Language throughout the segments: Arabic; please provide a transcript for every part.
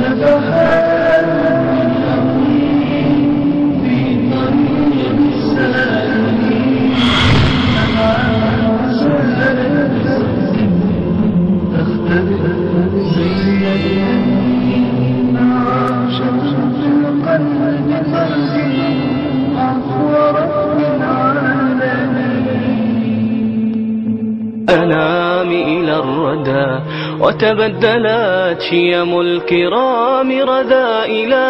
نفحات من يقين في طريق السالكين نبعات سهلة تختبئ زي اليمين شمس في القلب ترجي عفو رب العالمين. أنام إلى الردى وتبدلت شيم الكرام رذائلا،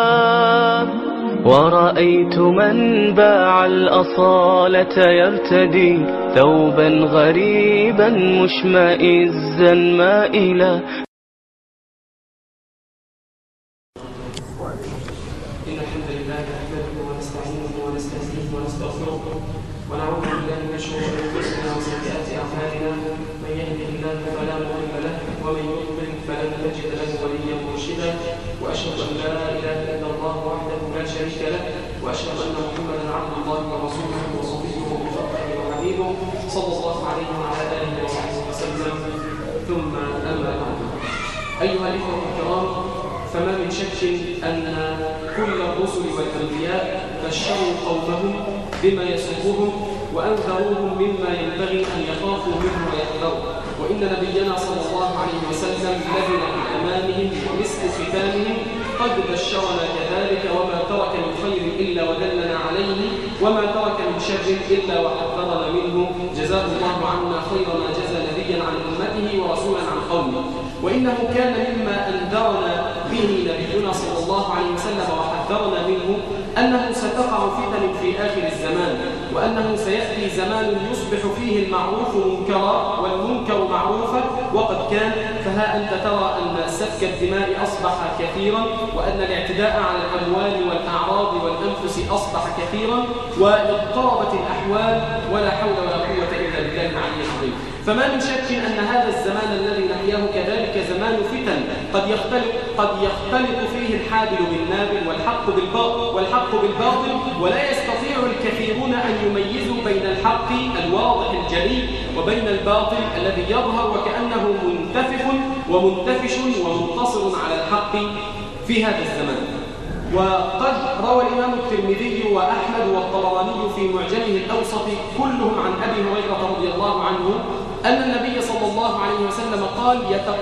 ورأيت من باع الأصالة يرتدي ثوبا غريبا مشمئزا مائلا. إن الحمد لله نحمده ونستعينه ونستهديه ونستغفره ونعوذ بالله من شرور أنفسنا وسيئات أعمالنا، من يهده الله فلا مضل له ومن يضلل فلن تجد له وليا مرشدا، وأشهد أن لا إله إلا الله وحده لا شريك له، وأشهد أن محمدا عبد الله ورسوله وصفيه وخليله وحبيبه صلى الله عليه وعلى آله وصحبه وسلم، ثم أما بعد. أيها الإخوة الكرام، فما من شك أن كل الرسل والأنبياء بشروا قومهم بما يسرهم وأنذروهم مما ينبغي أن يخافوا منه ويحذروا، وإن نبينا صلى الله عليه وسلم لبن في أمامهم ومسك ختامهم قد بشرنا كذلك، وما ترك من خير إلا ودلنا عليه، وما ترك من شر إلا وحذرنا منه، جزاه الله عنا خير ما جزى نبيا عن أمته ورسولا عن قومه. وإنه كان مما أنذرنا به نبينا صلى الله عليه وسلم وحذرنا منه أنه ستقع فتن في آخر الزمان، وأنه سيأتي زمان يصبح فيه المعروف منكرا والمنكر معروفا وقد كان. فها أنت ترى أن سفك الدماء أصبح كثيرا، وأن الاعتداء على الأموال والأعراض والأنفس أصبح كثيرا، واضطربت الأحوال ولا حول ولا قوة إلا بالله العلي العظيم. فما من شك أن هذا الزمان الذي نحياه كذلك زمان فتن، قد يختلط فيه الحابل بالنابل والحق بالباطل، ولا يستطيع الكثيرون أن يميزوا بين الحق الواضح الجلي وبين الباطل الذي يظهر وكأنه منتفخ ومنتفش ومنتصر على الحق في هذا الزمان. وقد روى الإمام الترمذي وأحمد والطبراني في معجمه الأوسط كلهم عن أبي هريرة رضي الله عنه أن النبي صلى الله عليه وسلم قال: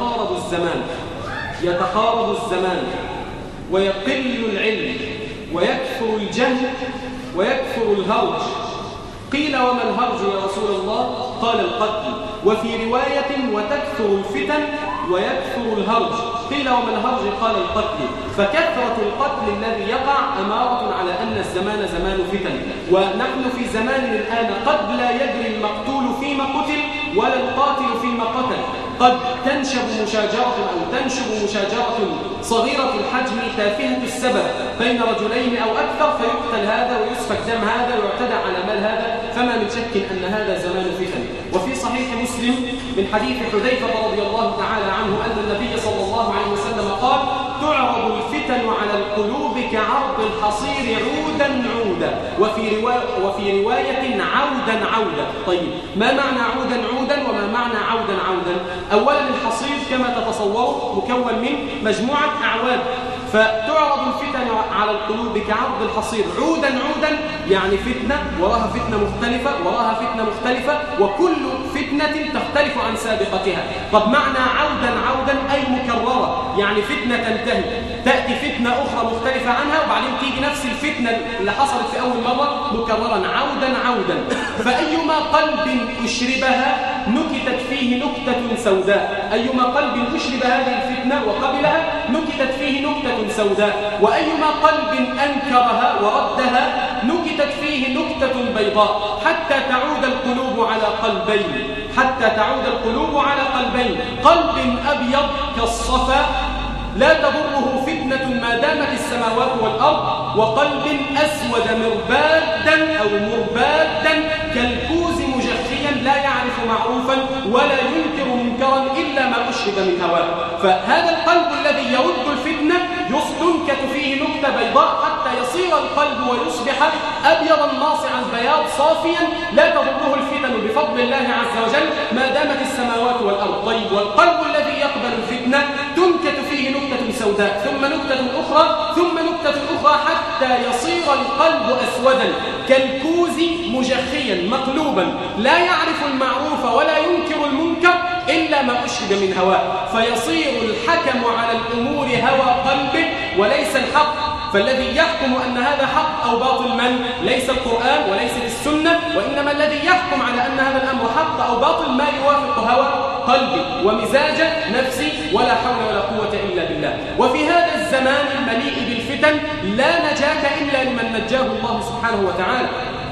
يتقارب الزمان ويقل العلم ويكثر الجهل ويكثر الهرج. قيل: وما الهرج يا رسول الله؟ قال: القتل. وفي رواية: وتكثر الفتن ويكثر الهرج. قيل: وما الهرج؟ قال: القتل. فكثرة القتل الذي يقع أمارة على أن الزمان زمان فتن، ونحن في زمان الآن قد لا يدري المقتول فيما قتل ولا القاتل فيما قتل. قد تنشب مشاجرة صغيرة الحجم تافهة السبب بين رجلين أو أكثر، فيقتل هذا ويسفك دم هذا ويعتدى على مال هذا. فما من شك أن هذا زمان فتن. وفي صحيح مسلم من حديث حذيفة رضي الله تعالى عنه أن النبي صلى الله عليه وسلم قال: تعرض الفتن على القلوب كعرض الحصير عودا عودا، وفي رواية عودا عودا. طيب، ما معنى عودا عودا وما معنى عودا عودا؟ أولا، الحصير كما تتصور مكون من مجموعة أعواد، فتعرض الفتن على القلوب كعرض الحصير عودا عودا، يعني فتنة وراها فتنة مختلفة وراها فتنة مختلفة، وكل فتنة تختلف عن سابقتها. طب معنى عودا عودا أي مكررة، يعني فتنة تنتهي تأتي فتنة أخرى مختلفة عنها وبعدين تيجي نفس الفتنة اللي حصلت في أول مرة مكررا عودا عودا. فأيما قلب أشربها نكتت فيه نكتة سوداء، أيما قلب أشرب هذه الفتنة وقبلها نكتت فيه نكتة سوداء، وأيما قلب أنكرها وردها نكتت فيه نكتة بيضاء، حتى تعود القلوب على قلبين، قلب أبيض كالصفا لا تضره فتنة ما دامت السماوات والأرض، وقلب أسود مربادا كالكوز مجخيا لا يعرف معروفا ولا ينكر منكرا إلا ما أشرب من هواه. فهذا القلب الذي يرد الفتنة تنكت فيه نكتة بيضاء حتى يصير القلب ويصبح أبيضا ناصعا بياض صافيا لا تضره الفتن بفضل الله عز وجل ما دامت السماوات والأرض. طيب، والقلب الذي يقبل الفتنة تنكت فيه نكتة سوداء ثم نكتة أخرى ثم نكتة أخرى حتى يصير القلب أسودا كالكوز مجخيا مقلوبا لا يعرف المعروف ولا ينكر المنكر إلا ما أشرب من هواه، فيصير الحكم على الأمور هوى قلبه وليس الحق. فالذي يحكم أن هذا حق أو باطل من؟ ليس القرآن وليس السنة، وإنما الذي يحكم على أن هذا الأمر حق أو باطل ما يوافق هوى قلبي ومزاج نفسي ولا حول ولا قوة إلا بالله. وفي هذا الزمان المليء بالفتن لا نجاة إلا لمن نجاه الله سبحانه وتعالى.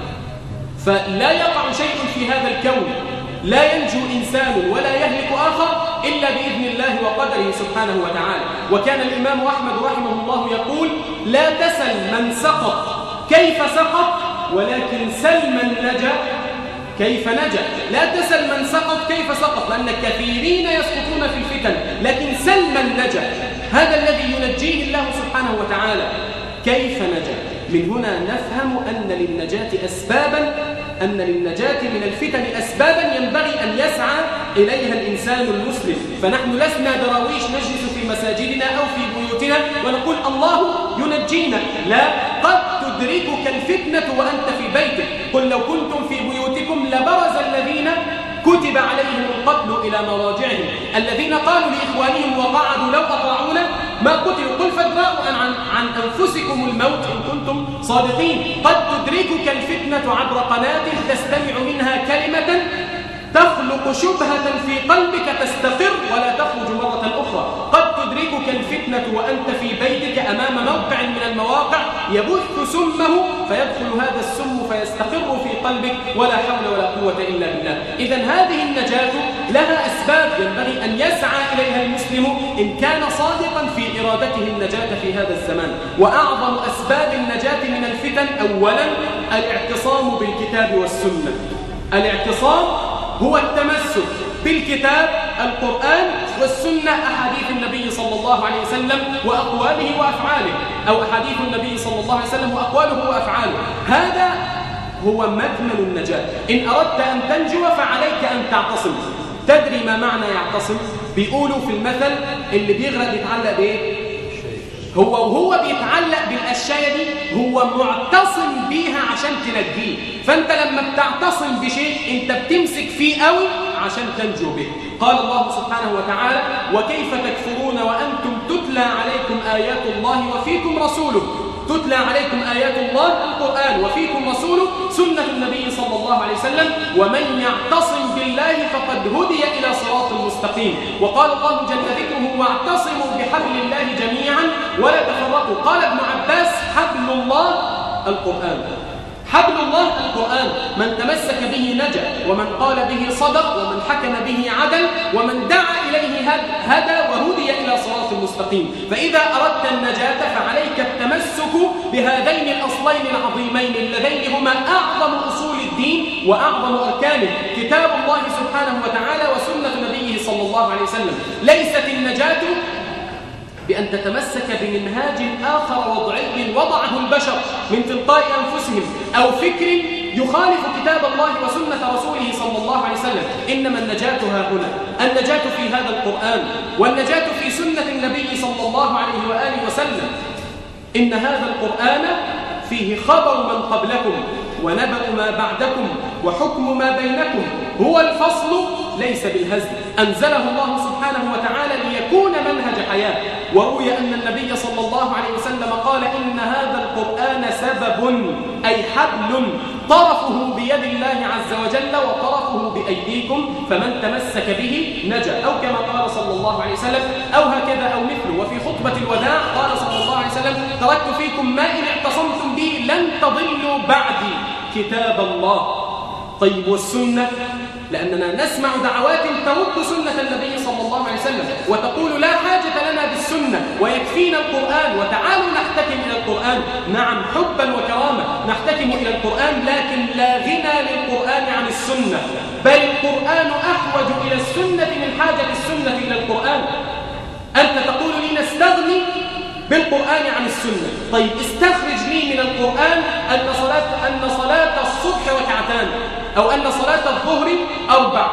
فلا يقع شيء في هذا الكون، لا ينجو إنسان ولا يهلك آخر إلا بإذن الله وقدره سبحانه وتعالى. وكان الإمام أحمد رحمه الله يقول: لا تسل من سقط كيف سقط، ولكن سل من نجا كيف نجا. لا تسل من سقط كيف سقط، لأن كثيرين يسقطون في الفتن، لكن سل من نجا، هذا الذي ينجيه الله سبحانه وتعالى. كيف نجا؟ من هنا نفهم أن للنجاة أسبابا، أن للنجاة من الفتن أسبابا ينبغي أن يسعى إليها الإنسان المسلم. فنحن لسنا دراويش نجلس في مساجدنا أو في بيوتنا ونقول الله ينجينا، لا، قد تدركك الفتنة وأنت في بيتك. قل لو كنتم في بيوتكم لبرز الذين كتب عليهم القتل إلى مراجعهم، الذين قالوا لإخوانهم وقعدوا لو أطاعونا ما قتلوا. قل فادرأوا عن أنفسكم الموت إن كنتم صادقين. قد تدركك الفتنة عبر قناة تستمع منها كلمة تخلق شبهة في قلبك تستقر ولا تخرج مرة أخرى. قد تدركك الفتنة وأنت في بيتك أمام موقع من المواقع يبث سمه فيدخل هذا السم فيستقر في قلبك ولا حول ولا قوة إلا بالله. إذن هذه النجاة لها أسباب ينبغي أن يسعى إليها المسلم إن كان صادقا في إرادته النجاة في هذا الزمان. وأعظم أسباب النجاة من الفتن أولا الاعتصام بالكتاب والسنة. الاعتصام هو التمسك بالكتاب القرآن والسنة، أحاديث النبي صلى الله عليه وسلم وأقواله وأفعاله، أو أحاديث النبي صلى الله عليه وسلم وأقواله وأفعاله. هذا هو مكمن النجاة. إن أردت أن تنجو فعليك أن تعتصم. تدري ما معنى يعتصم؟ بيقولوا في المثل اللي بيغرق بيتعلق بإيه؟ وهو بيتعلق بالأشياء دي هو معتصم بيها عشان تنجيه. فأنت لما بتعتصم بشيء أنت بتمسك فيه قوي عشان تنجو به. قال الله سبحانه وتعالى: وكيف تكفرون وأنتم تتلى عليكم آيات الله وفيكم رسوله. تتلى عليكم آيات الله القرآن وفيكم رسوله سنة النبي صلى الله عليه وسلم، ومن يعتصم بالله فقد هدي إلى صراط مستقيم. وقال الله جل ذكره: واعتصموا بحبل الله جميعا ولا تفرقوا. قال ابن عباس: حبل الله القرآن. حبل الله القرآن، من تمسك به نجا، ومن قال به صدق، ومن حكم به عدل، ومن دعا إليه هدى وهدي إلى صراط مستقيم. فإذا أردت النجاة فعليك التمسك بهذين الأصلين العظيمين اللذين هما أعظم أصول الدين وأعظم أركانه، كتاب الله سبحانه وتعالى وسنة نبيه صلى الله عليه وسلم. ليست النجاة بأن تتمسك بمنهاج آخر وضعي وضعه البشر من تلقاء أنفسهم أو فكر يخالف كتاب الله وسنة رسوله صلى الله عليه وسلم. إنما النجاة ها هنا، النجاة في هذا القرآن، والنجاة في سنة النبي صلى الله عليه وآله وسلم. إن هذا القرآن فيه خبر من قبلكم ونبأ ما بعدكم وحكم ما بينكم، هو الفصل ليس بالهزل. أنزله الله سبحانه وتعالى ليكون منهج حياة. وروي أن النبي صلى الله عليه وسلم قال: إن هذا القرآن سبب، أي حبل، طرفه بيد الله عز وجل وطرفه بأيديكم، فمن تمسك به نجا، أو كما قال صلى الله عليه وسلم، أو هكذا أو مثله. وفي خطبة الوداع قال صلى الله عليه وسلم: تركت فيكم ما إن اعتصمتم به لن تضلوا بعدي كتاب الله. طيب والسنة؟ لأننا نسمع دعوات ترد سنة النبي صلى الله عليه وسلم وتقول لا حاجة لنا بالسنة ويكفينا القرآن وتعالوا نحتكم إلى القرآن. نعم، حبا وكرامة نحتكم إلى القرآن، لكن لا غنى للقرآن عن السنة، بل القرآن أحوج إلى السنة من حاجة السنة إلى القرآن. أنت تقول لي نستغني بالقرآن عن السنة. طيب استخرج لي من القرآن أن صلاة الصبح ركعتان، أو أن صلاة الظهر 4،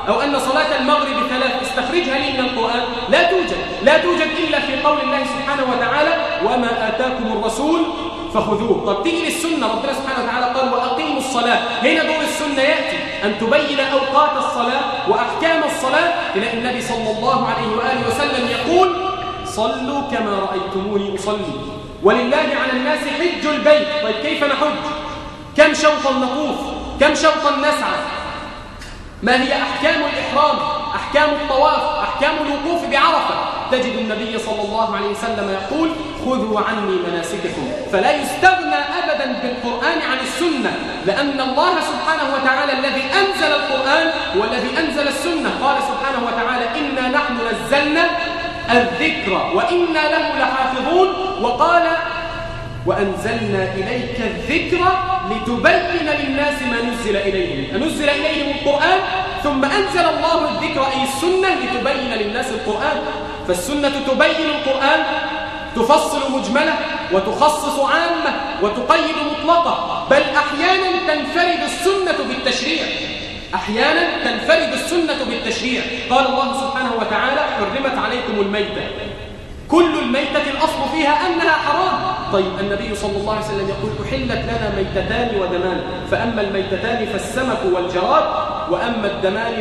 أو أن صلاة المغرب 3 استخرجها لي من القرآن، لا توجد إلا في قول الله سبحانه وتعالى وما آتاكم الرسول فخذوه. طب تيجي للسنة، ربنا سبحانه وتعالى قال وأقيموا الصلاة، هنا دور السنة يأتي أن تبين أوقات الصلاة وأحكام الصلاة. تلاقي النبي صلى الله عليه وآله وسلم يقول صلوا كما رأيتموني أصلي ولله على الناس حج البيت. طيب كيف نحج؟ كم شوطا نطوف؟ كم شوطا نسعى؟ ما هي أحكام الإحرام؟ أحكام الطواف؟ أحكام الوقوف بعرفة؟ تجد النبي صلى الله عليه وسلم يقول خذوا عني مناسككم. فلا يستغنى أبدا بالقرآن عن السنة، لأن الله سبحانه وتعالى الذي أنزل القرآن والذي أنزل السنة قال سبحانه وتعالى إنا نحن نزلنا الذكر وإنا له لحافظون، وقال وأنزلنا إليك الذكر لتبين للناس ما نزل إليهم. أنزل إليهم القرآن ثم أنزل الله الذكر أي السنة لتبين للناس القرآن. فالسنة تبين القرآن، تفصل مجملة وتخصص عامة وتقيد مطلقة، بل أحيانا تنفرد السنة بالتشريع. أحيانا تنفرد السنة بالتشريع. قال الله سبحانه وتعالى حرمت عليكم الميتة، كل الميتة الأصل فيها أنها حرام. طيب النبي صلى الله عليه وسلم يقول أحلت لنا ميتتان ودمان، فأما الميتتان فالسمك والجراد، وأما الدمان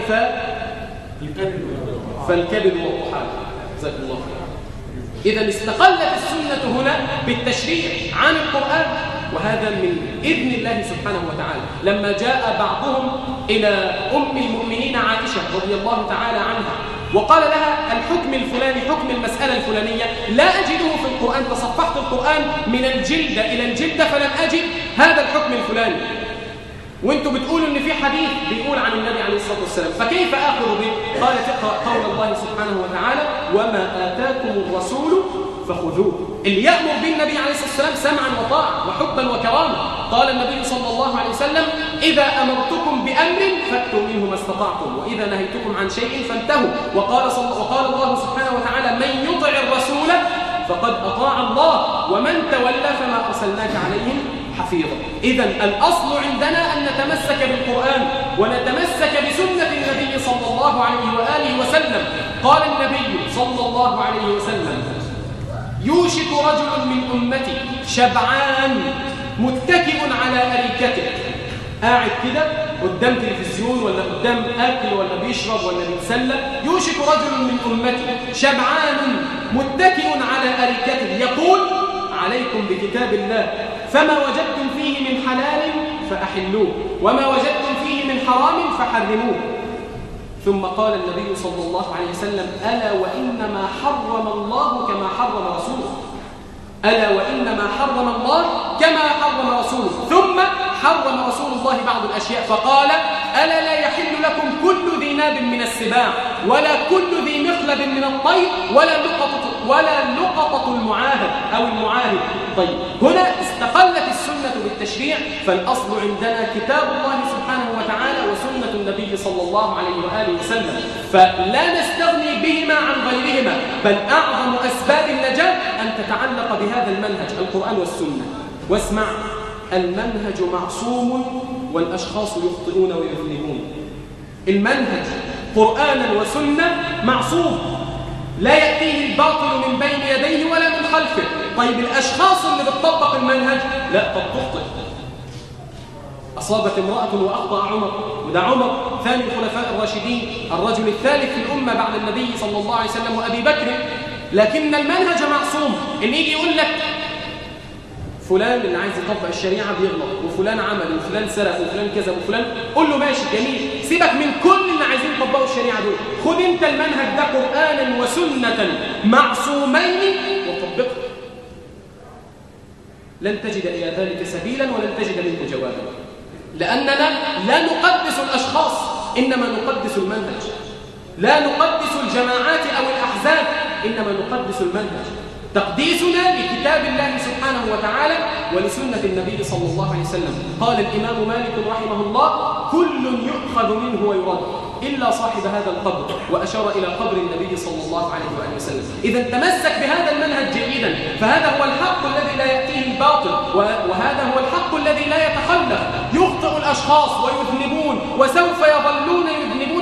فالكبد والطحال. جزاك الله خير. إذا استقلت السنة هنا بالتشريع عن القرآن، وهذا من إذن الله سبحانه وتعالى. لما جاء بعضهم إلى أم المؤمنين عائشة رضي الله تعالى عنها وقال لها الحكم الفلاني، حكم المسألة الفلانية لا أجده في القرآن، تصفحت القرآن من الجلدة إلى الجلدة فلم أجد هذا الحكم الفلاني، وانتم بتقولوا ان في حديث بيقول عن النبي عليه الصلاة والسلام، فكيف آخذ به؟ قال اقرأ قول الله سبحانه وتعالى وما آتاكم الرسول فخذوه. اللي يأمر بالنبي عليه الصلاة والسلام سمعا وطاعة وحبا وكرامة. قال النبي صلى الله عليه وسلم إذا أمرتكم بأمر فأتوا منه ما استطعتم، وإذا نهيتكم عن شيء فانتهوا. وقال الله سبحانه وتعالى من يطع الرسول فقد أطاع الله ومن تولى فما أرسلناك عليهم حفيظا. إذن الأصل عندنا أن نتمسك بالقرآن ونتمسك بسنة النبي صلى الله عليه وآله وسلم. قال النبي صلى الله عليه وسلم يوشك رجل من أمتي شبعان متكئ على أريكته، قاعد كده قدام تلفزيون ولا قدام أكل ولا بيشرب ولا بيتسلى. يوشك رجل من أمتي شبعان متكئ على أريكته يقول عليكم بكتاب الله فما وجدتم فيه من حلال فأحلوه وما وجدتم فيه من حرام فحرموه. ثم قال النبي صلى الله عليه وسلم ألا وإنما حرم الله كما حرم رسوله، ألا وإنما حرم الله كما حرم رسوله. ثم حرم رسول الله بعض الأشياء فقال ألا لا يحل لكم كل ذي ناب من السباع ولا كل ذي مخلب من الطير ولا لقطة المعاهد أو المعاهد. طيب هنا استقلت السنة بالتشريع، فالأصل عندنا كتاب الله سبحانه وتعالى وسنة النبي صلى الله عليه وآله وسلم، فلا نستغني بهما عن غيرهما، بل أعظم أسباب النجاة أن تتعلق بهذا المنهج القرآن والسنة. واسمع، المنهج معصوم والأشخاص يخطئون ويذنبون. المنهج قرآنا وسنة معصوم، لا يأتيه الباطل من بين يديه ولا من خلفه. طيب الأشخاص اللي بتطبق المنهج لا قد تخطئ. أصابت امرأة وأخطأ عمر، وده عمر ثاني الخلفاء الراشدين، الرجل الثالث في الأمة بعد النبي صلى الله عليه وسلم وأبي بكر، لكن المنهج معصوم. اللي يجي يقول لك فلان اللي عايز يطبق الشريعة بيغلط، وفلان عمل، وفلان سرق، وفلان كذب، وفلان، قول له ماشي جميل، سيبك من كل اللي عايزين يطبقوا الشريعة دول، خد انت المنهج ده قرآنا وسنة معصومين وطبقه. لن تجد إلى ذلك سبيلا ولن تجد منه جوابا، لأننا لا نقدس الأشخاص إنما نقدس المنهج، لا نقدس الجماعات أو الأحزاب إنما نقدس المنهج. تقديسنا لكتاب الله سبحانه وتعالى ولسنة النبي صلى الله عليه وسلم. قال الإمام مالك رحمه الله كل يؤخذ منه ويرد إلا صاحب هذا القبر، وأشار إلى قبر النبي صلى الله عليه وآله وسلم. إذا تمسك بهذا المنهج جيدا، فهذا هو الحق الذي لا يأتيه الباطل، وهذا هو الحق الذي لا يتخلف. يخطئ الأشخاص ويذنبون وسوف يظلون يذنبون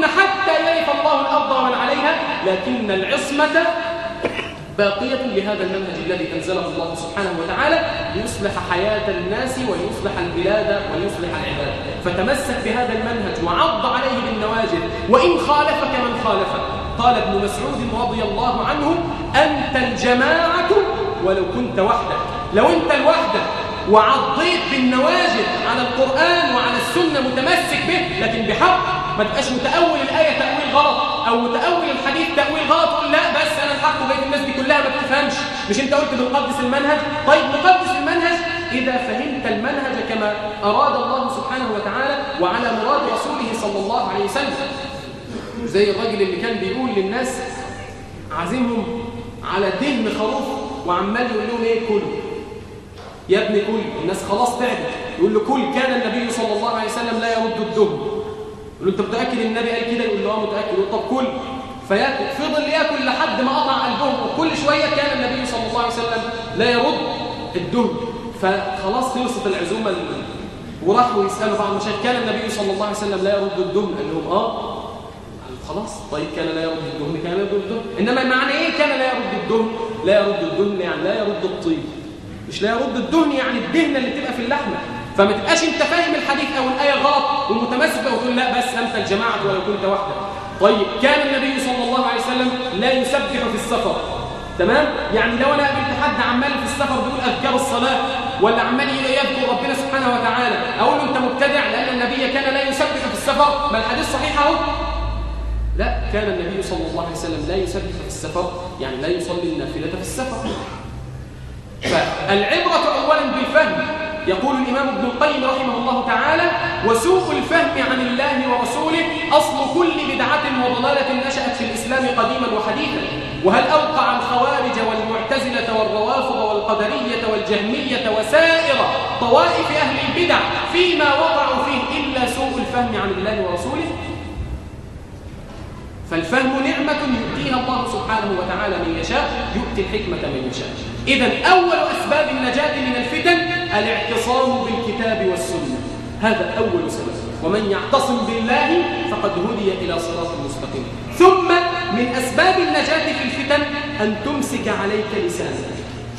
يفسدن حتى يرث الله الأرض ومن عليها، لكن العصمة باقية لهذا المنهج الذي أنزله الله سبحانه وتعالى ليصلح حياة الناس ويصلح البلاد ويصلح العباد. فتمسك بهذا المنهج وعض عليه بالنواجذ وإن خالفك من خالفك. قال ابن مسعود رضي الله عنه: أنت الجماعة ولو كنت وحدك. لو أنت لوحدك وعضيت بالنواجذ على القرآن وعلى السنة متمسك به لكن بحق، ما تبقاش متأول الآية تأويل غلط أو متأول الحديث تأويل غلط تقول لا بس أنا الحق وبقية الناس دي كلها ما بتفهمش. مش أنت قلت بنقدس المنهج؟ طيب نقدس المنهج إذا فهمت المنهج كما أراد الله سبحانه وتعالى وعلى مراد رسوله صلى الله عليه وسلم. زي الراجل اللي كان بيقول للناس عازمهم على دهن خروف وعمال يقول لهم ايه؟ كلوا يا ابني كل. الناس خلاص تعبت، يقول له كل. كان النبي صلى الله عليه وسلم لا يرد الدهن. يقول له انت متاكد النبي قال كده؟ يقول له اه متاكد. يقول طب كل. فياكل، فضل ياكل لحد ما قطع قلبهم، وكل شويه كان النبي صلى الله عليه وسلم لا يرد الدهن. فخلاص خلصت العزومه وراحوا يسالوا بعض المشايخ كان النبي صلى الله عليه وسلم لا يرد الدهن؟ قال لهم اه. خلاص طيب كان لا يرد الدهن كان يرد الدهن. انما معنى ايه كان لا يرد الدهن؟ لا يرد الدهن يعني لا يرد الطيب، مش لا يرد الدهن يعني الدهنه اللي بتبقى في اللحمه. فما تبقاش انت فاهم الحديث او الايه غلط ومتمسك وتقول لا بس انت الجماعه ولو كنت وحدك. طيب كان النبي صلى الله عليه وسلم لا يسبح في السفر، تمام؟ يعني لو انا قابلت حد عمال في السفر بيقول اذكار الصلاه ولا عمال يذكر ربنا سبحانه وتعالى اقول له انت مبتدع لان النبي كان لا يسبح في السفر. ما الحديث صحيح اهو. لا، كان النبي صلى الله عليه وسلم لا يسبح في السفر يعني لا يصلي النافله في السفر. فالعبرة أولا بالفهم. يقول الإمام ابن القيم رحمه الله تعالى: وسوء الفهم عن الله ورسوله أصل كل بدعة وضلالة نشأت في الإسلام قديما وحديثا. وهل أوقع الخوارج والمعتزلة والروافض والقدرية والجهمية وسائر طوائف أهل البدع فيما وقعوا فيه إلا سوء الفهم عن الله ورسوله؟ فالفهم نعمة يؤتيها الله سبحانه وتعالى من يشاء، يؤتي الحكمة من يشاء. إذن أول أسباب النجاة من الفتن الاعتصام بالكتاب والسنة، هذا أول سبب. ومن يعتصم بالله فقد هدي إلى صراط مستقيم. ثم من أسباب النجاة في الفتن أن تمسك عليك لسانك،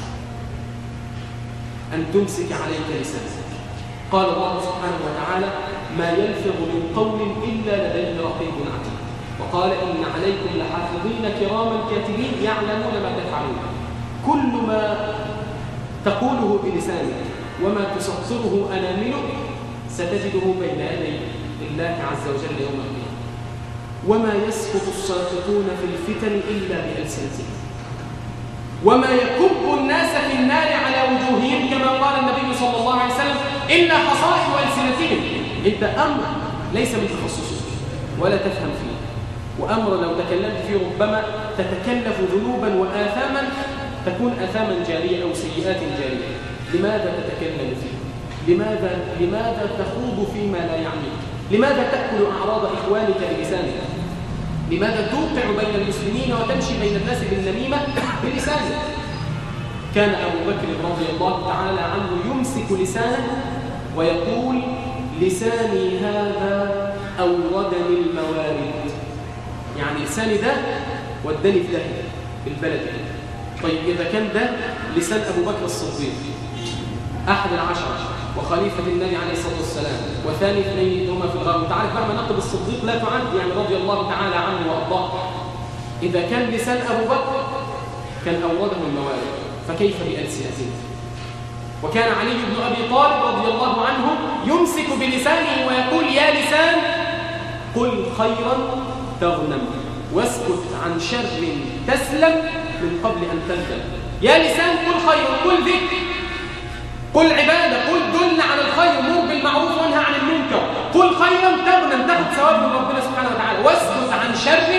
أن تمسك عليك لسانك. قال الله سبحانه وتعالى: ما يلفظ من قول إلا لديه رقيب عتيد. وقال: إن عليكم لحافظين كراما كاتبين يعلمون ما تفعلون. كل ما تقوله بلسانك وما تسطره أناملك ستجده بين يدي الله عز وجل يوم القيامة. وما يسقط الساقطون في الفتن إلا بألسنتهم، وما يكب الناس في النار على وجوههم كما قال النبي صلى الله عليه وسلم: إلا حصائد ألسنتهم. أنت أمر ليس من تخصصك ولا تفهم فيه، وأمر لو تكلمت فيه ربما تتكلف ذنوبا وآثاما تكون آثاما جارية أو سيئات جارية. لماذا تتكلم فيه؟ لماذا تخوض فيما لا يعنيك؟ لماذا تأكل أعراض إخوانك بلسانك؟ لماذا توقع بين المسلمين وتمشي بين الناس بالنميمة بلسانك؟ كان أبو بكر رضي الله تعالى عنه يمسك لسانه ويقول: لساني هذا أوردني الموارد. يعني لساني ده وداني في داهية بالبلد. طيب إذا كان ده لسان أبو بكر الصديق أحد العشرة وخليفة النبي عليه الصلاة والسلام وثاني اثنين هما في الغار، تعرف بقى مناقب الصديق لا تعد يعني رضي الله تعالى عنه وأرضاه. إذا كان لسان أبو بكر كان أورده الموارد، فكيف بألسنتهم؟ وكان علي بن أبي طالب رضي الله عنه يمسك بلسانه ويقول: يا لسان قل خيرا تغنم واسكت عن شر تسلم من قبل أن تندم. يا لسان قل خيرا، قل ذكر، قل عبادة، قل دل على الخير، مر بالمعروف وانهى عن المنكر، قل خيرا تغنم تاخذ ثواب من ربنا سبحانه وتعالى، واسكت عن شر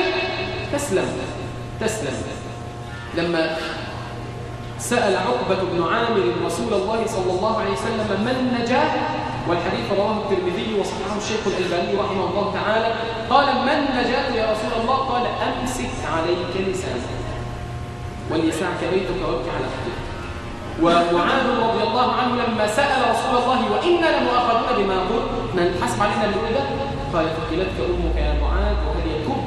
تسلم. لما سأل عقبة بن عامر رسول الله صلى الله عليه وسلم ما النجاة، والحديث رواه الترمذي وصححه الشيخ الألباني رحمه الله تعالى، قال: ما النجاة يا رسول الله؟ قال: أمسك عليك لسانك وليسعك بيتك وابكي على أخيك. ومعاذ رضي الله عنه لما سأل رسول الله: وإنا لمؤاخذون بما قلت، نحاسب علينا اللي ده؟ قال: ثقلتك أمك يا معاذ وهل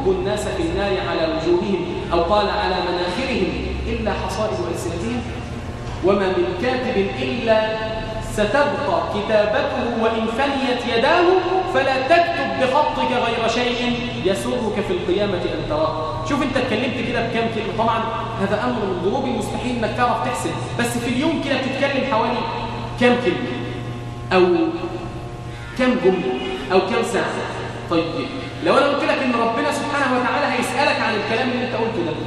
يكب الناس في النار على وجوههم أو قال على مناخرهم إلا حصائد ألسنتهم وما من كاتب إلا ستبقى كتابته وإن فنيت يداه فلا تكتب بخطك غير شيء يسرك في القيامة أن تراه. شوف أنت اتكلمت كده بكام كلمة، طبعا هذا أمر من ضروب المستحيل أنك تعرف تحسب، بس في اليوم كده بتتكلم حوالي كام كلمة أو كام جملة أو كام ساعة. طيب لو أنا قلت لك إن ربنا سبحانه وتعالى هيسألك عن الكلام اللي أنت قلته ده،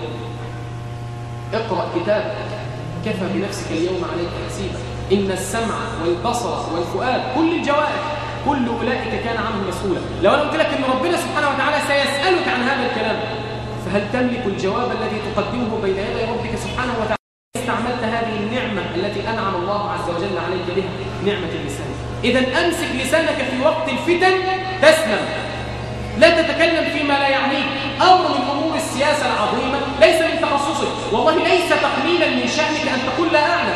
اقرأ كتابك كفى بنفسك اليوم عليك حسيبا، إن السمع والبصر والفؤاد كل الجوارح كل أولئك كان عنه مسؤولا. لو أنا قلت لك إن ربنا سبحانه وتعالى سيسألك عن هذا الكلام، فهل تملك الجواب الذي تقدمه بين يدي ربك سبحانه وتعالى؟ استعملت هذه النعمة التي أنعم الله عز وجل عليك بها، نعمة اللسان. إذا أمسك لسانك في وقت الفتن تسلم، لا تتكلم فيما لا يعنيك. أمر من أمور السياسة العظيمة ليس من تخصصك، والله ليس تقليلا من شأنك أن تقول لا أعلم.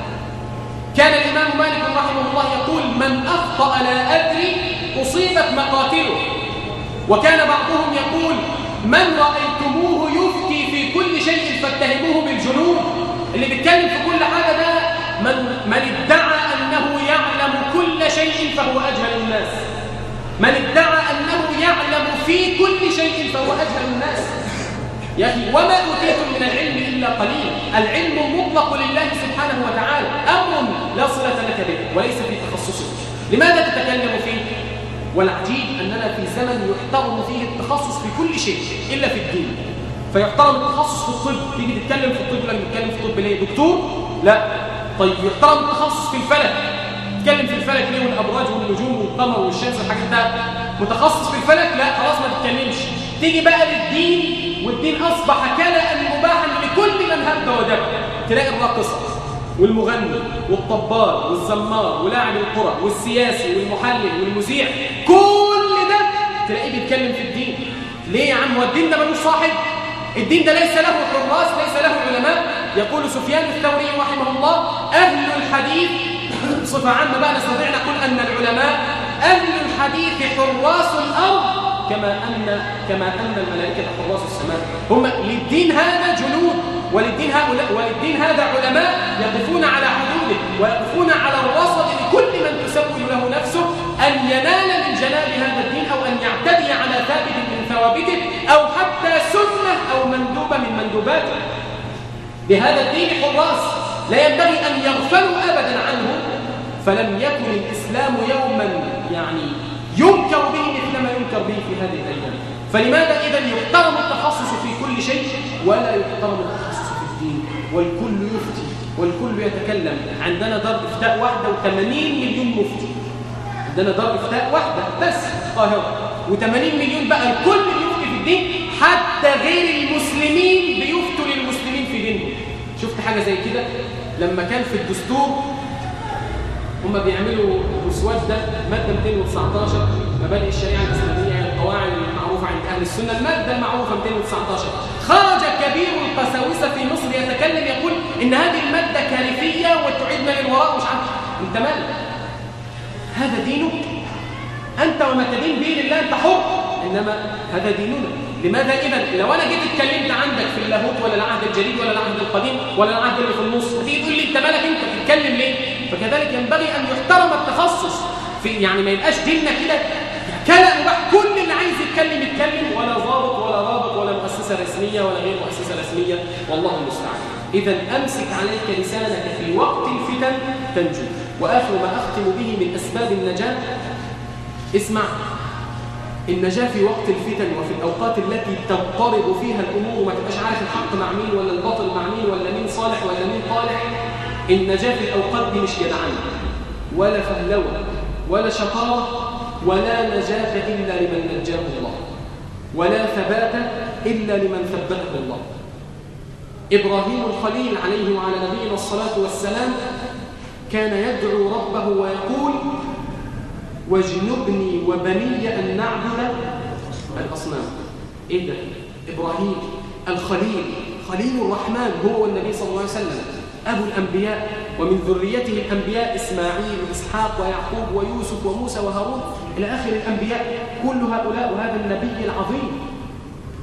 كان الإمام مالك رحمه الله يقول من أخطأ لا أدري أصيبت مقاتله، وكان بعضهم يقول من رأيتموه يفتي في كل شيء فاتهموه بالجنون. اللي بيتكلم في كل حاجة ده من ادعى أنه يعلم كل شيء فهو أجهل الناس. من ادعى أنه يعلم في كل شيء فهو أجهل الناس. يا أخي وما أوتيتم من العلم إلا قليل. العلم مطلق لله سبحانه وتعالى، أمر لا صلة لك به وليس في تخصصك، لماذا تتكلم فيه؟ والعجيب أننا في زمن يحترم فيه التخصص في كل شيء إلا في الدين. فيحترم التخصص في الطب، تيجي تتكلم في الطب، لما تتكلم في الطب ليه؟ دكتور؟ لا. طيب يحترم التخصص في الفلك، تتكلم في الفلك ليه؟ والأبراج والنجوم والقمر والشمس والحاجات ده، متخصص في الفلك؟ لا خلاص ما تتكلمش. تيجي بقى للدين، والدين أصبح كلأ مباحا لكل من هب ودب. تلاقي الراقصة والمغني والطبال والزمار ولاعب القرى والسياسي والمحلل والمذيع، كل ده تلاقيه بيتكلم في الدين. ليه يا عم؟ هو الدين ده ملوش صاحب؟ الدين ده ليس له حراس، ليس له علماء؟ يقول سفيان الثوري رحمه الله أهل الحديث بصفة عامة بقى نستطيع نقول أن العلماء أهل الحديث حراس الأرض كما أن الملائكة حراس السماء. هم للدين هذا جنود، وللدين هذا علماء يقفون على حدوده ويقفون على الرصد لكل من تسول له نفسه أن ينال من جلال هذا الدين، أو أن يعتدي على ثابت من ثوابته، أو حتى سنة أو مندوبة من مندوباته. بهذا الدين حراس لا ينبغي أن يغفلوا أبدا عنه. فلم يكن الإسلام يوما يعني ينكر به مثل ما ينكر به في هذه الأيام. فلماذا إذن يحترم التخصص في كل شيء ولا يحترم التخصص في الدين؟ والكل يفتي والكل يتكلم. عندنا دار إفتاء واحدة و80 مليون مفتي. عندنا دار إفتاء واحدة بس في القاهرة، و80 مليون بقى الكل بيفتي في الدين، حتى غير المسلمين بيفتوا للمسلمين في دينهم. شفت حاجة زي كده؟ لما كان في الدستور هم بيعملوا مسودة مادة 219 مبادئ الشريعة الإسلامية، القواعد المعروفة عند أهل السنة، المادة المعروفة 219. خرج كبير القساوسة في مصر يتكلم يقول إن هذه المادة كارثية وتعيدنا للوراء ومش عارف. أنت مالك؟ هذا دينك أنت، وما تدين به لله أنت حر، إنما هذا ديننا. لماذا إذن لو أنا جيت اتكلمت عندك في اللاهوت ولا العهد الجديد ولا العهد القديم ولا العهد اللي في النص، وتيجي تقول لي أنت مالك أنت بتتكلم ليه؟ فكذلك ينبغي أن يحترم التخصص في، يعني ما يبقاش ديننا كده كلام مباح، كل اللي عايز يتكلم يتكلم، ولا ضابط ولا رابط ولا مؤسسة رسمية ولا غير مؤسسة رسمية، والله المستعان. إذن أمسك عليك لسانك في وقت الفتن تنجو. وآخر ما أختم به من أسباب النجاة، اسمع، النجاة في وقت الفتن وفي الأوقات التي تضطرب فيها الأمور وما تبقاش عارف الحق مع مين ولا الباطل مع مين ولا مين صالح ولا مين طالح. النجاة في الأوقات دي مش جدعان ولا فهلوة ولا شقاوة، ولا نجاة إلا لمن نجاه الله، ولا ثبات إلا لمن ثبته الله. إبراهيم الخليل عليه وعلى نبينا الصلاة والسلام كان يدعو ربه ويقول واجنبني وبني أن نعبد الأصنام. إيه ده؟ إبراهيم الخليل، خليل الرحمن، هو والنبي صلى الله عليه وسلم أبو الأنبياء، ومن ذريته الأنبياء إسماعيل وإسحاق ويعقوب ويوسف وموسى وهارون إلى آخر الأنبياء، كل هؤلاء وهذا النبي العظيم.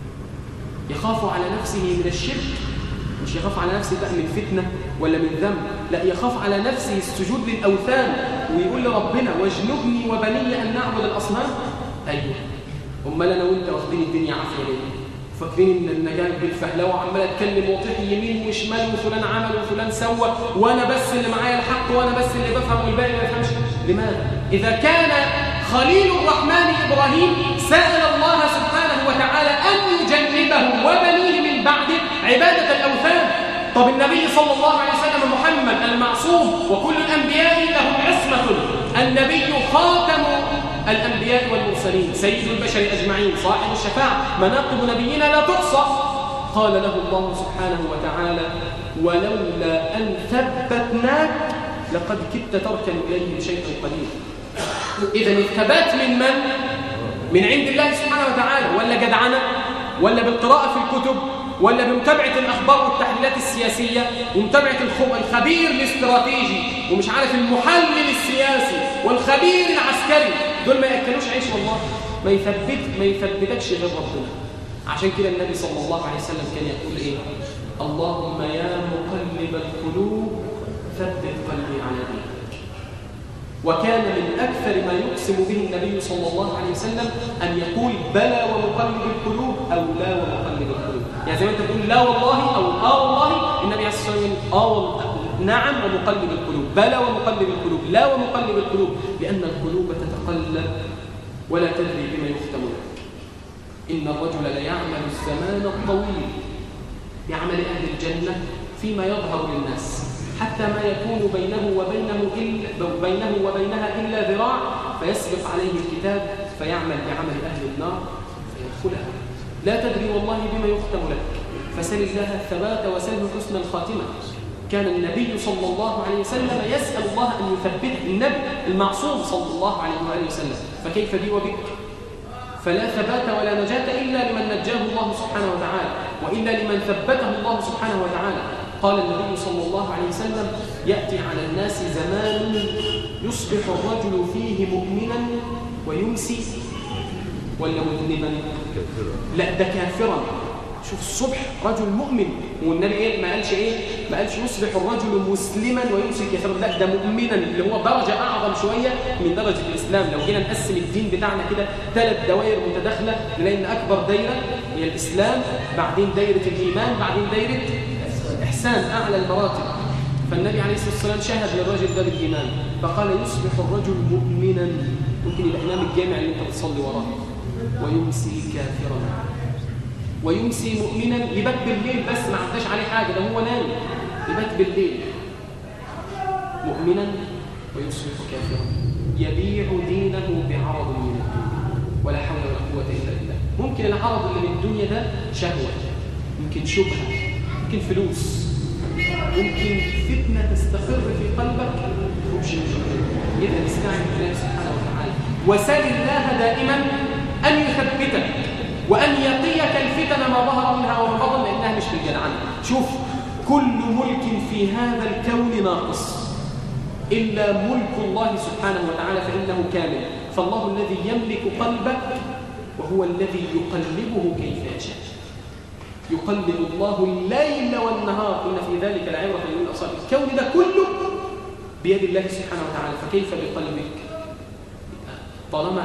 يخاف على نفسه من الشرك، مش يخاف على نفسه بقى من فتنة ولا من ذنب، لا يخاف على نفسه السجود للأوثان ويقول لربنا واجنبني وبني أن نعبد الأصنام. أيوه، أمال أنا وأنت واخدين الدنيا عافية ليه؟ فاكرين ان النجاة بالفهلوه وعمال اتكلم واطيح يمين وشمال وفلان عمل وفلان سوى وانا بس اللي معايا الحق وانا بس اللي بفهم والباقي ما يفهمش. لماذا؟ اذا كان خليل الرحمن ابراهيم سأل الله سبحانه وتعالى ان يجنبه وبنيه من بعده عباده الاوثان، طب النبي صلى الله عليه وسلم محمد المعصوم وكل الانبياء لهم عصمه، النبي خاتم الأنبياء والمرسلين، سيد البشر أجمعين، صاحب الشفاعة، مناقب نبينا لا تحصى. قال له الله سبحانه وتعالى ولولا أن ثبتناك لقد كدت تركن إليه شيئا قليلا. إذن الثبات من من؟ من عند الله سبحانه وتعالى، ولا جدعنة، ولا بالقراءة في الكتب، ولا بمتابعة الأخبار والتحليلات السياسية ومتابعة الخبير الاستراتيجي ومش عارف المحلل السياسي والخبير العسكري، دول ما يأكلوش عيش والله، ما يثبتكش غير ربنا. عشان كده النبي صلى الله عليه وسلم كان يقول إيه؟ اللهم يا مقلب القلوب ثبت قلبي على دينك. وكان من أكثر ما يقسم به النبي صلى الله عليه وسلم أن يقول بلى ومقلب القلوب أو لا ومقلب القلوب. يعني زي ما أنت تقول لا والله أو والله، النبي عليه الصلاة والسلام يقول نعم ومقلب القلوب، بلى ومقلب القلوب، لا ومقلب القلوب، لأن القلوب تتقلب ولا تدري بما يختم لك. إن الرجل ليعمل الزمان الطويل بعمل أهل الجنة فيما يظهر للناس حتى ما يكون بينه وبينها إلا ذراع، فيسبق عليه الكتاب فيعمل بعمل أهل النار فيدخلها. لا تدري والله بما يختم لك، فسل الله الثبات وسله حسن الخاتمة. كان النبي صلى الله عليه وسلم يسأل الله أن يثبته، النبي المعصوم صلى الله عليه وآله وسلم، فكيف بي وبك؟ فلا ثبات ولا نجاة إلا لمن نجاه الله سبحانه وتعالى، وإلا لمن ثبته الله سبحانه وتعالى. قال النبي صلى الله عليه وسلم يأتي على الناس زمان يصبح الرجل فيه مؤمنا ويمسي ولا مذنبا؟ لا، ده كافرا. شوف الصبح رجل مؤمن، والنبي ايه ما قالش ايه؟ ما قالش يصبح الرجل مسلما ويمسي كافرا، لا ده مؤمنا اللي هو درجه اعظم شويه من درجه الاسلام. لو جينا نقسم الدين بتاعنا كده 3 دوائر متداخله نلاقي ان اكبر دايره هي الاسلام، بعدين دايره الايمان، بعدين دايره الاحسان، اعلى المراتب. فالنبي عليه الصلاه والسلام شهد للرجل ده بالايمان فقال يصبح الرجل مؤمنا، ممكن يبقى امام الجامع اللي انت بتصلي وراه، ويمسي كافرا. ويمسي مؤمنا، يبات بالليل بس ما عداش عليه حاجه، ده هو نايم يبات بالليل مؤمنا ويصبح كافرا، يبيع دينه بعرض من الدنيا، ولا حول ولا قوه الا بالله. ممكن العرض اللي من الدنيا ده شهوه، ممكن شبهه، ممكن فلوس، ممكن فتنه تستقر في قلبك تمشي إذا استعن بالله سبحانه وتعالى، وسل الله دائما ان يثبتك وأن يقيك الفتن ما ظهر منها وما بطن، لأنها مش بالجدعنة. شوف كل ملك في هذا الكون ناقص إلا ملك الله سبحانه وتعالى فإنه كامل. فالله الذي يملك قلبك وهو الذي يقلبه كيف يشاء. يقلب الله الليل والنهار، إن في ذلك لعبرة لأولي الأبصار. الكون ده كله بيد الله سبحانه وتعالى، فكيف بقلبك؟ طالما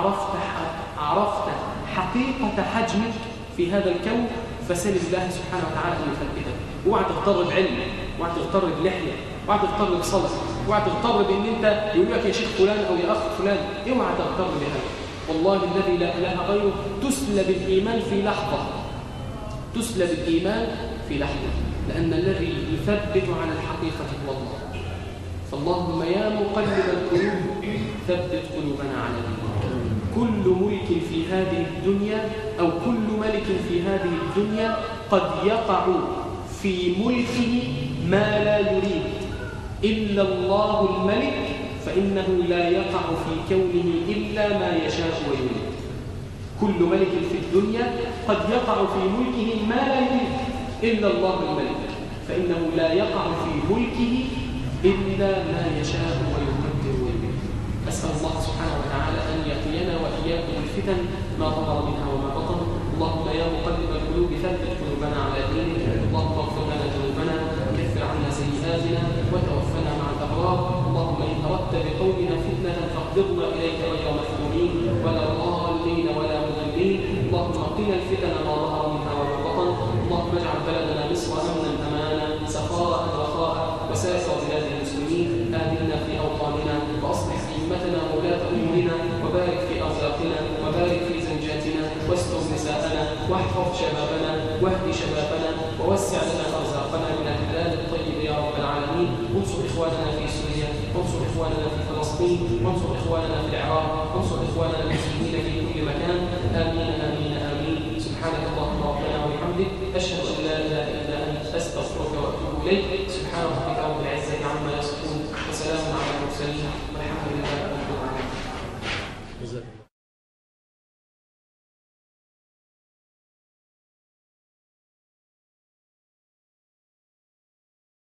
عرفت حقيقة حجمك في هذا الكون فسل الله سبحانه وتعالى أن يثبتك. اوعى تغتر بعلم، اوعى تغتر بلحية، اوعى تغتر بصلاة، اوعى تغتر بان انت يقول لك يا شيخ فلان او يا اخ فلان، اوعى تغتر بهذا. والله الذي لا اله غيره تسلب الايمان في لحظة، تسلب الايمان في لحظة، لان الذي يثبت على الحقيقة هو الله. فاللهم يا مقلب القلوب ثبت قلوبنا على دينك. كل ملك في هذه الدنيا أو كل ملك في هذه الدنيا قد يقع في ملكه ما لا يريد، إلا الله الملك فإنه لا يقع في كونه إلا ما يشاء ويريد. كل ملك في الدنيا قد يقع في ملكه ما لا يريد إلا الله الملك فإنه لا يقع في ملكه إلا ما يشاء ويقدر ويريد. أسأل الله سبحانه وتعالى أن يقينا وإياكم الفتن ما ظهر منها وما بطن. اللهم يا مقلب القلوب ثبت قلوبنا على دينك. اللهم اغفر لنا ذنوبنا وكفر عنا سيئاتنا وتوفنا مع الأبرار. اللهم إن أردت بقومنا فتنة فاقبضنا إليك غير مفتونين ولا ضالين ولا مضلين. اللهم قنا الفتن ما ظهر منها وما بطن. اللهم اجعل بلدنا مصر أمنا أمانا سخاء رخاء وسائر بلاد المسلمين. آمنا في أوطاننا وأصلح أئمتنا وولاة أمورنا وبارك في أرزاقنا وبارك في زوجاتنا واستر نساءنا واحفظ شبابنا واهد شبابنا ووسع لنا أرزاقنا من الحلال الطيب يا رب العالمين. انصر إخواننا في سوريا، انصر إخواننا في فلسطين، انصر إخواننا في العراق، انصر إخواننا المسلمين في كل مكان. آمين آمين آمين. سبحانك اللهم ربنا وبحمدك أشهد أن لا إله إلا أنت أستغفرك وأتوب إليك. سبحان ربك رب العزة عما يصفون وسلام على المرسلين والحمد لله رب العالمين.